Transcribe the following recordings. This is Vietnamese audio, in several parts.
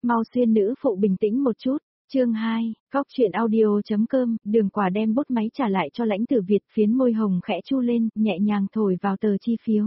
Mau xuyên nữ phụ bình tĩnh một chút. Chương 2, Cóc truyện audio.com, Đường Quả đem bút máy trả lại cho Lãnh Tử Việt, phiến môi hồng khẽ chu lên, nhẹ nhàng thổi vào tờ chi phiếu.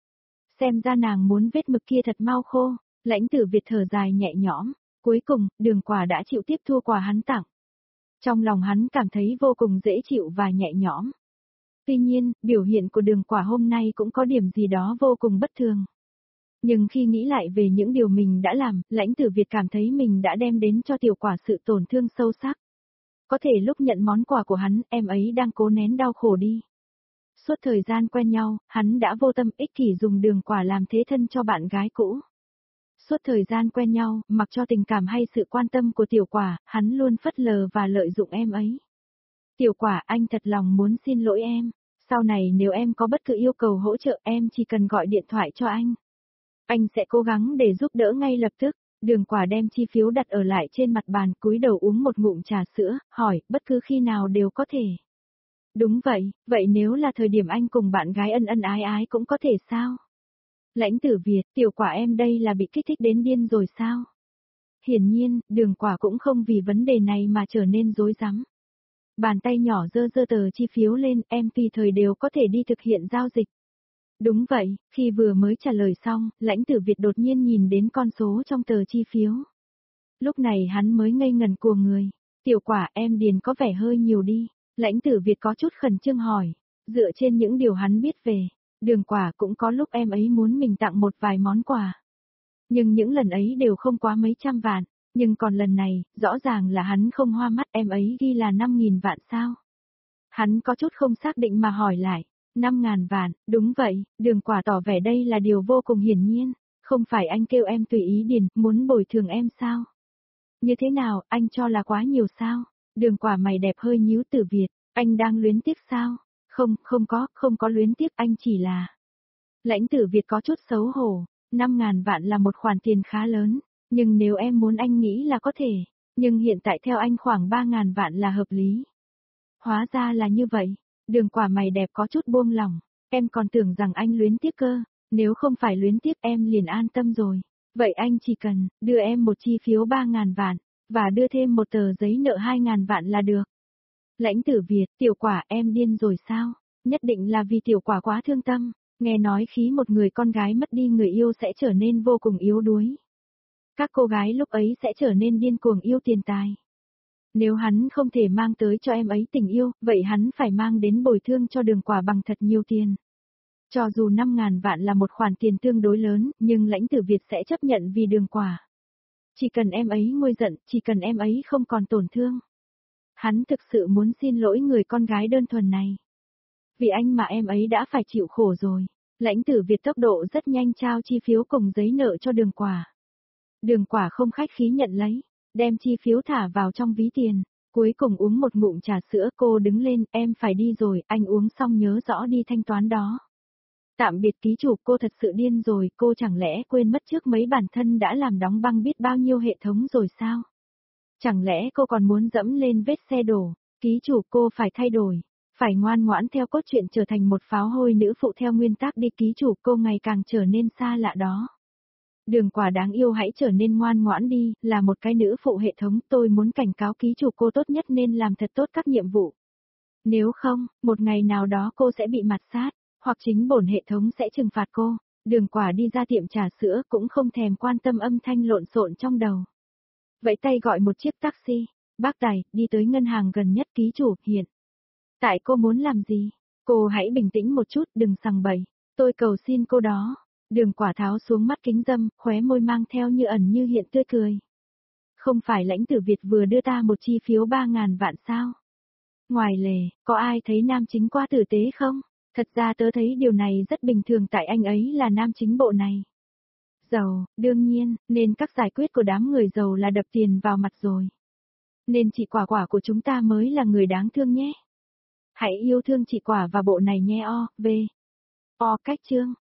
Xem ra nàng muốn vết mực kia thật mau khô. Lãnh Tử Việt thở dài nhẹ nhõm, cuối cùng, Đường Quả đã chịu tiếp thu quà hắn tặng. Trong lòng hắn cảm thấy vô cùng dễ chịu và nhẹ nhõm. Tuy nhiên, biểu hiện của Đường Quả hôm nay cũng có điểm gì đó vô cùng bất thường. Nhưng khi nghĩ lại về những điều mình đã làm, Lãnh Tử Việt cảm thấy mình đã đem đến cho Tiểu Quả sự tổn thương sâu sắc. Có thể lúc nhận món quà của hắn, em ấy đang cố nén đau khổ đi. Suốt thời gian quen nhau, hắn đã vô tâm ích kỷ dùng Đường Quả làm thế thân cho bạn gái cũ. Suốt thời gian quen nhau, mặc cho tình cảm hay sự quan tâm của Tiểu Quả, hắn luôn phớt lờ và lợi dụng em ấy. Tiểu Quả, anh thật lòng muốn xin lỗi em. Sau này nếu em có bất cứ yêu cầu hỗ trợ, em chỉ cần gọi điện thoại cho anh. Anh sẽ cố gắng để giúp đỡ ngay lập tức. Đường Quả đem chi phiếu đặt ở lại trên mặt bàn, cúi đầu uống một ngụm trà sữa, hỏi, bất cứ khi nào đều có thể. Đúng vậy, vậy nếu là thời điểm anh cùng bạn gái ân ân ái ái cũng có thể sao? Lãnh Tử Việt, Tiểu Quả em đây là bị kích thích đến điên rồi sao? Hiển nhiên, Đường Quả cũng không vì vấn đề này mà trở nên rối rắm. Bàn tay nhỏ giơ tờ chi phiếu lên, em tùy thời đều có thể đi thực hiện giao dịch. Đúng vậy, khi vừa mới trả lời xong, Lãnh Tử Việt đột nhiên nhìn đến con số trong tờ chi phiếu. Lúc này hắn mới ngây ngần của người. Tiểu Quả, em điền có vẻ hơi nhiều đi. Lãnh Tử Việt có chút khẩn trương hỏi. Dựa trên những điều hắn biết về, Đường Quả cũng có lúc em ấy muốn mình tặng một vài món quà. Nhưng những lần ấy đều không quá mấy trăm vạn. Nhưng còn lần này, rõ ràng là hắn không hoa mắt, em ấy ghi là 5.000 vạn sao. Hắn có chút không xác định mà hỏi lại. 5.000 vạn, đúng vậy, Đường Quả tỏ vẻ đây là điều vô cùng hiển nhiên. Không phải anh kêu em tùy ý điền, muốn bồi thường em sao? Như thế nào, anh cho là quá nhiều sao? Đường Quả mày đẹp hơi nhíu. Tử Việt, anh đang luyến tiếc sao? Không có luyến tiếc, anh chỉ là... Lãnh Tử Việt có chút xấu hổ, 5.000 vạn là một khoản tiền khá lớn, nhưng nếu em muốn anh nghĩ là có thể, nhưng hiện tại theo anh khoảng 3.000 vạn là hợp lý. Hóa ra là như vậy, Đường Quả mày đẹp có chút buông lỏng, em còn tưởng rằng anh luyến tiếc cơ, nếu không phải luyến tiếc em liền an tâm rồi. Vậy anh chỉ cần đưa em một chi phiếu 3.000 vạn, và đưa thêm một tờ giấy nợ 2.000 vạn là được. Lãnh Tử Việt, Tiểu Quả em điên rồi sao? Nhất định là vì Tiểu Quả quá thương tâm, nghe nói khi một người con gái mất đi người yêu sẽ trở nên vô cùng yếu đuối. Các cô gái lúc ấy sẽ trở nên điên cuồng yêu tiền tài. Nếu hắn không thể mang tới cho em ấy tình yêu, vậy hắn phải mang đến bồi thương cho Đường Quả bằng thật nhiều tiền. Cho dù 5.000 vạn là một khoản tiền tương đối lớn, nhưng Lãnh Tử Việt sẽ chấp nhận vì Đường Quả. Chỉ cần em ấy nguôi giận, chỉ cần em ấy không còn tổn thương. Hắn thực sự muốn xin lỗi người con gái đơn thuần này. Vì anh mà em ấy đã phải chịu khổ rồi. Lãnh Tử Việt tốc độ rất nhanh trao chi phiếu cùng giấy nợ cho Đường Quả. Đường Quả không khách khí nhận lấy, đem chi phiếu thả vào trong ví tiền. Cuối cùng uống một ngụm trà sữa, cô đứng lên, em phải đi rồi, anh uống xong nhớ rõ đi thanh toán đó. Tạm biệt ký chủ, cô thật sự điên rồi, cô chẳng lẽ quên mất trước mấy bản thân đã làm đóng băng biết bao nhiêu hệ thống rồi sao? Chẳng lẽ cô còn muốn dẫm lên vết xe đổ? Ký chủ, cô phải thay đổi, phải ngoan ngoãn theo cốt truyện trở thành một pháo hôi nữ phụ theo nguyên tắc đi. Ký chủ, cô ngày càng trở nên xa lạ đó. Đường Quả đáng yêu, hãy trở nên ngoan ngoãn đi, là một cái nữ phụ hệ thống, tôi muốn cảnh cáo ký chủ cô tốt nhất nên làm thật tốt các nhiệm vụ. Nếu không, một ngày nào đó cô sẽ bị mạt sát, hoặc chính bổn hệ thống sẽ trừng phạt cô. Đường Quả đi ra tiệm trà sữa cũng không thèm quan tâm âm thanh lộn xộn trong đầu. Vẫy tay gọi một chiếc taxi, bác tài, đi tới ngân hàng gần nhất. Ký chủ, hiện tại cô muốn làm gì? Cô hãy bình tĩnh một chút, đừng sằng bậy, tôi cầu xin cô đó. Đường Quả tháo xuống mắt kính râm, khóe môi mang theo như ẩn như hiện tươi cười. Không phải Lãnh Tử Việt vừa đưa ta một chi phiếu 3.000 vạn sao? Ngoài lề, có ai thấy nam chính quá tử tế không? Thật ra tớ thấy điều này rất bình thường tại anh ấy là nam chính bộ này. Giàu, đương nhiên, nên các giải quyết của đám người giàu là đập tiền vào mặt rồi. Nên chị Quả Quả của chúng ta mới là người đáng thương nhé. Hãy yêu thương chị Quả và bộ này nhé. O, V. O cách chương.